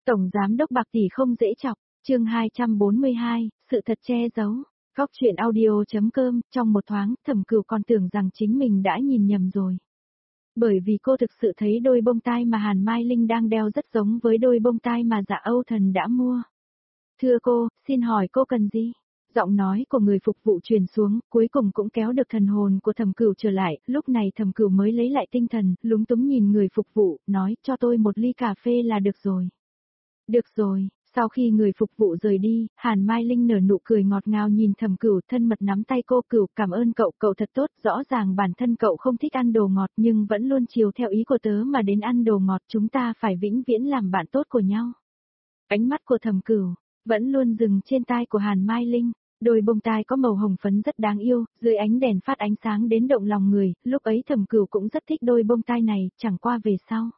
Tổng giám đốc Bạc tỷ không dễ chọc, chương 242, sự thật che giấu. Góc chuyện audio.com, trong một thoáng, Thẩm Cửu còn tưởng rằng chính mình đã nhìn nhầm rồi. Bởi vì cô thực sự thấy đôi bông tai mà Hàn Mai Linh đang đeo rất giống với đôi bông tai mà Dạ Âu Thần đã mua. Thưa cô, xin hỏi cô cần gì? Giọng nói của người phục vụ truyền xuống, cuối cùng cũng kéo được thần hồn của Thẩm Cửu trở lại, lúc này Thẩm Cửu mới lấy lại tinh thần, lúng túng nhìn người phục vụ, nói cho tôi một ly cà phê là được rồi. Được rồi, sau khi người phục vụ rời đi, Hàn Mai Linh nở nụ cười ngọt ngào nhìn Thẩm Cửu, thân mật nắm tay cô. Cửu, cảm ơn cậu, cậu thật tốt, rõ ràng bản thân cậu không thích ăn đồ ngọt nhưng vẫn luôn chiều theo ý của tớ mà đến ăn đồ ngọt, chúng ta phải vĩnh viễn làm bạn tốt của nhau. Ánh mắt của Thẩm Cửu vẫn luôn dừng trên tai của Hàn Mai Linh. Đôi bông tai có màu hồng phấn rất đáng yêu, dưới ánh đèn phát ánh sáng đến động lòng người, lúc ấy Thẩm Cửu cũng rất thích đôi bông tai này, chẳng qua về sau.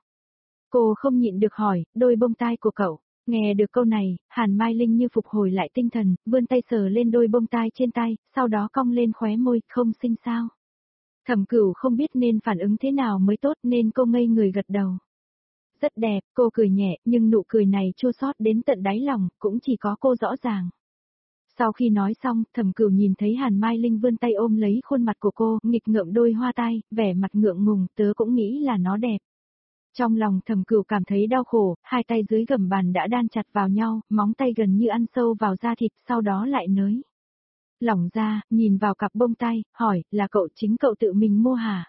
Cô không nhịn được hỏi, đôi bông tai của cậu. Nghe được câu này, Hàn Mai Linh như phục hồi lại tinh thần, vươn tay sờ lên đôi bông tai trên tay, sau đó cong lên khóe môi, không xinh sao. Thẩm Cửu không biết nên phản ứng thế nào mới tốt nên cô ngây người gật đầu. Rất đẹp, cô cười nhẹ, nhưng nụ cười này chua xót đến tận đáy lòng, cũng chỉ có cô rõ ràng. Sau khi nói xong, Thẩm Cửu nhìn thấy Hàn Mai Linh vươn tay ôm lấy khuôn mặt của cô, nghịch ngợm đôi hoa tai, vẻ mặt ngượng ngùng, tớ cũng nghĩ là nó đẹp. Trong lòng Thẩm Cửu cảm thấy đau khổ, hai tay dưới gầm bàn đã đan chặt vào nhau, móng tay gần như ăn sâu vào da thịt, sau đó lại nới lỏng ra, nhìn vào cặp bông tai, hỏi, là chính cậu tự mình mua hả?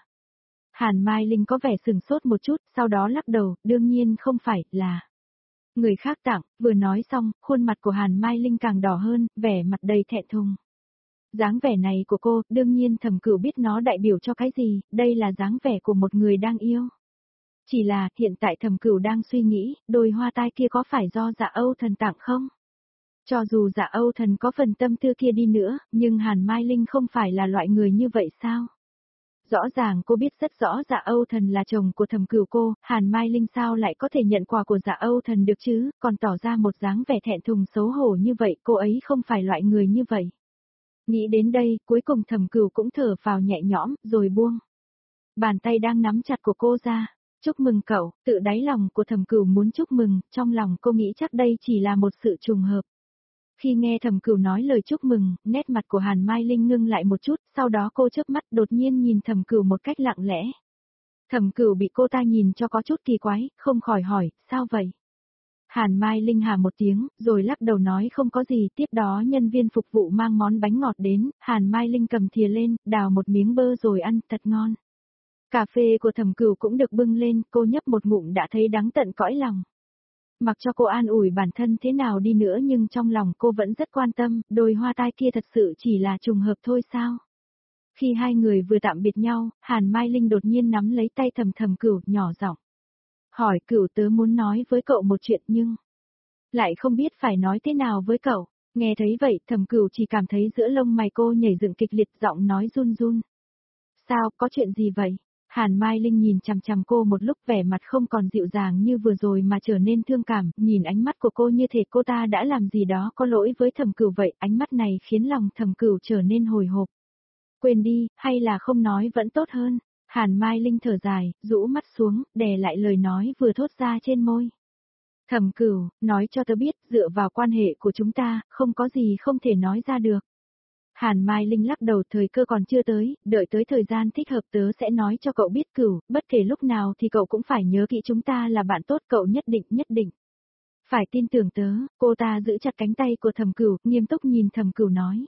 Hàn Mai Linh có vẻ sừng sốt một chút, sau đó lắc đầu, đương nhiên không phải, là người khác tặng. Vừa nói xong, khuôn mặt của Hàn Mai Linh càng đỏ hơn, vẻ mặt đầy thẹn thùng. Dáng vẻ này của cô, đương nhiên Thẩm Cửu biết nó đại biểu cho cái gì, đây là dáng vẻ của một người đang yêu. Chỉ là, hiện tại Thẩm Cửu đang suy nghĩ, đôi hoa tai kia có phải do Dạ Âu Thần tặng không? Cho dù Dạ Âu Thần có phần tâm tư kia đi nữa, nhưng Hàn Mai Linh không phải là loại người như vậy sao? Rõ ràng cô biết rất rõ Dạ Âu Thần là chồng của Thẩm Cửu cô, Hàn Mai Linh sao lại có thể nhận quà của Dạ Âu Thần được chứ, còn tỏ ra một dáng vẻ thẹn thùng xấu hổ như vậy, cô ấy không phải loại người như vậy. Nghĩ đến đây, cuối cùng Thẩm Cửu cũng thở vào nhẹ nhõm, rồi buông bàn tay đang nắm chặt của cô ra. Chúc mừng cậu, tự đáy lòng của Thẩm Cửu muốn chúc mừng, trong lòng cô nghĩ chắc đây chỉ là một sự trùng hợp. Khi nghe Thẩm Cửu nói lời chúc mừng, nét mặt của Hàn Mai Linh ngưng lại một chút, sau đó cô chớp mắt đột nhiên nhìn Thẩm Cửu một cách lặng lẽ. Thẩm Cửu bị cô ta nhìn cho có chút kỳ quái, không khỏi hỏi, sao vậy? Hàn Mai Linh hà một tiếng, rồi lắc đầu nói không có gì, tiếp đó nhân viên phục vụ mang món bánh ngọt đến, Hàn Mai Linh cầm thìa lên, đào một miếng bơ rồi ăn, thật ngon. Cà phê của Thẩm Cửu cũng được bưng lên, cô nhấp một ngụm đã thấy đắng tận cõi lòng. Mặc cho cô an ủi bản thân thế nào đi nữa nhưng trong lòng cô vẫn rất quan tâm, đôi hoa tai kia thật sự chỉ là trùng hợp thôi sao? Khi hai người vừa tạm biệt nhau, Hàn Mai Linh đột nhiên nắm lấy tay Thẩm Cửu, nhỏ giọng hỏi, Cửu, tớ muốn nói với cậu một chuyện nhưng lại không biết phải nói thế nào với cậu. Nghe thấy vậy, Thẩm Cửu chỉ cảm thấy giữa lông mày cô nhảy dựng kịch liệt, giọng nói run run. Sao, có chuyện gì vậy? Hàn Mai Linh nhìn chằm chằm cô một lúc, vẻ mặt không còn dịu dàng như vừa rồi mà trở nên thương cảm, nhìn ánh mắt của cô như thể cô ta đã làm gì đó có lỗi với Thẩm Cửu vậy, ánh mắt này khiến lòng Thẩm Cửu trở nên hồi hộp. Quên đi, hay là không nói vẫn tốt hơn. Hàn Mai Linh thở dài, rũ mắt xuống, đè lại lời nói vừa thốt ra trên môi. Thẩm Cửu, nói cho tớ biết, dựa vào quan hệ của chúng ta, không có gì không thể nói ra được. Hàn Mai Linh lắc đầu, thời cơ còn chưa tới, đợi tới thời gian thích hợp tớ sẽ nói cho cậu biết. Cửu, bất kể lúc nào thì cậu cũng phải nhớ kỹ chúng ta là bạn tốt, cậu nhất định. Phải tin tưởng tớ. Cô ta giữ chặt cánh tay của Thẩm Cửu, nghiêm túc nhìn Thẩm Cửu nói.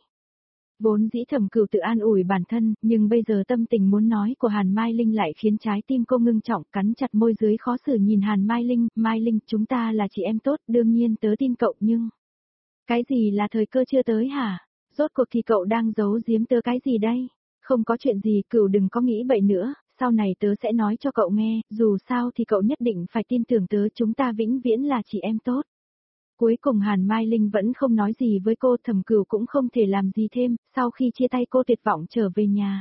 Vốn dĩ Thẩm Cửu tự an ủi bản thân, nhưng bây giờ tâm tình muốn nói của Hàn Mai Linh lại khiến trái tim cô ngưng trọng, cắn chặt môi dưới khó xử nhìn Hàn Mai Linh. Mai Linh, chúng ta là chị em tốt, đương nhiên tớ tin cậu nhưng... Cái gì là thời cơ chưa tới hả? Rốt cuộc thì cậu đang giấu giếm tớ cái gì đây? Không có chuyện gì, Cửu đừng có nghĩ bậy nữa, sau này tớ sẽ nói cho cậu nghe, dù sao thì cậu nhất định phải tin tưởng tớ, chúng ta vĩnh viễn là chị em tốt. Cuối cùng Hàn Mai Linh vẫn không nói gì với cô, Thẩm Cửu cũng không thể làm gì thêm, sau khi chia tay cô tuyệt vọng trở về nhà.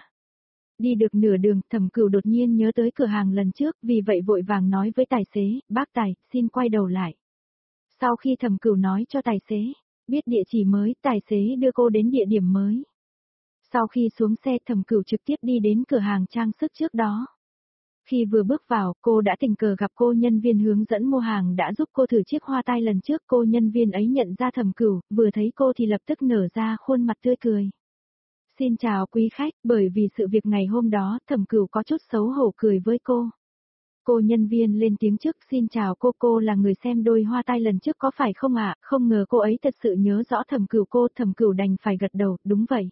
Đi được nửa đường, Thẩm Cửu đột nhiên nhớ tới cửa hàng lần trước, vì vậy vội vàng nói với tài xế, bác tài, xin quay đầu lại. Sau khi Thẩm Cửu nói cho tài xế biết địa chỉ mới, tài xế đưa cô đến địa điểm mới. Sau khi xuống xe, Thẩm Cửu trực tiếp đi đến cửa hàng trang sức trước đó. Khi vừa bước vào, cô đã tình cờ gặp cô nhân viên hướng dẫn mua hàng đã giúp cô thử chiếc hoa tai lần trước. Cô nhân viên ấy nhận ra Thẩm Cửu, vừa thấy cô thì lập tức nở ra khuôn mặt tươi cười. Xin chào quý khách, bởi vì sự việc ngày hôm đó, Thẩm Cửu có chút xấu hổ cười với cô. Cô nhân viên lên tiếng trước, xin chào cô là người xem đôi hoa tai lần trước có phải không ạ? Không ngờ cô ấy thật sự nhớ rõ Thẩm Cửu Thẩm Cửu đành phải gật đầu, đúng vậy.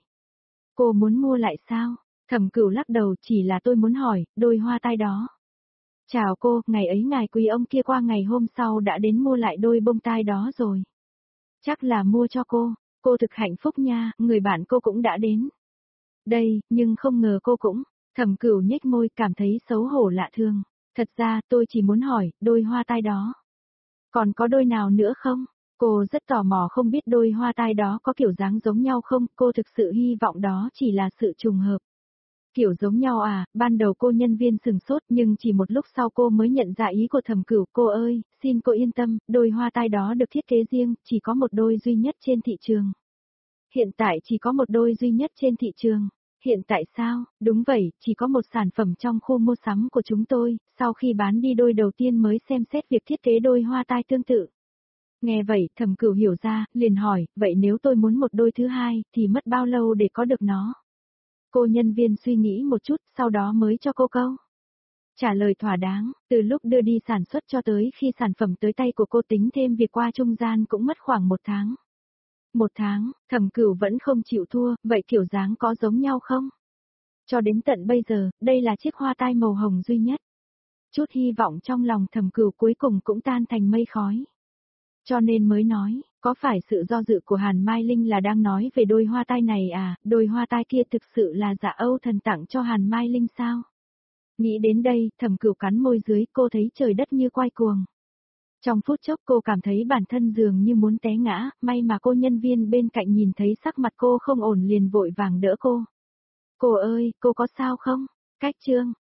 Cô muốn mua lại sao? Thẩm Cửu lắc đầu, chỉ là tôi muốn hỏi, đôi hoa tai đó. Chào cô, ngày ấy ngài quý ông kia qua ngày hôm sau đã đến mua lại đôi bông tai đó rồi. Chắc là mua cho cô thực hạnh phúc nha, người bạn cô cũng đã đến. Đây, nhưng không ngờ cô cũng, Thẩm Cửu nhếch môi cảm thấy xấu hổ lạ thường. Thật ra tôi chỉ muốn hỏi, đôi hoa tai đó. Còn có đôi nào nữa không? Cô rất tò mò không biết đôi hoa tai đó có kiểu dáng giống nhau không, cô thực sự hy vọng đó chỉ là sự trùng hợp. Kiểu giống nhau à, ban đầu cô nhân viên sừng sốt nhưng chỉ một lúc sau cô mới nhận ra ý của Thẩm Cửu. Cô ơi, xin cô yên tâm, đôi hoa tai đó được thiết kế riêng, chỉ có một đôi duy nhất trên thị trường. Hiện tại chỉ có một đôi duy nhất trên thị trường. Hiện tại sao? Đúng vậy, chỉ có một sản phẩm trong khu mua sắm của chúng tôi, sau khi bán đi đôi đầu tiên mới xem xét việc thiết kế đôi hoa tai tương tự. Nghe vậy, Thẩm Cửu hiểu ra, liền hỏi, vậy nếu tôi muốn một đôi thứ hai, thì mất bao lâu để có được nó? Cô nhân viên suy nghĩ một chút, sau đó mới cho cô câu. Trả lời thỏa đáng, từ lúc đưa đi sản xuất cho tới khi sản phẩm tới tay của cô tính thêm việc qua trung gian cũng mất khoảng 1 tháng. 1 tháng, Thẩm Cửu vẫn không chịu thua, vậy kiểu dáng có giống nhau không? Cho đến tận bây giờ, đây là chiếc hoa tai màu hồng duy nhất. Chút hy vọng trong lòng Thẩm Cửu cuối cùng cũng tan thành mây khói. Cho nên mới nói, có phải sự do dự của Hàn Mai Linh là đang nói về đôi hoa tai này à, đôi hoa tai kia thực sự là Dạ Âu Thần tặng cho Hàn Mai Linh sao? Nghĩ đến đây, Thẩm Cửu cắn môi dưới, cô thấy trời đất như quay cuồng. Trong phút chốc cô cảm thấy bản thân dường như muốn té ngã, may mà cô nhân viên bên cạnh nhìn thấy sắc mặt cô không ổn liền vội vàng đỡ cô. Cô ơi, cô có sao không? Cách chương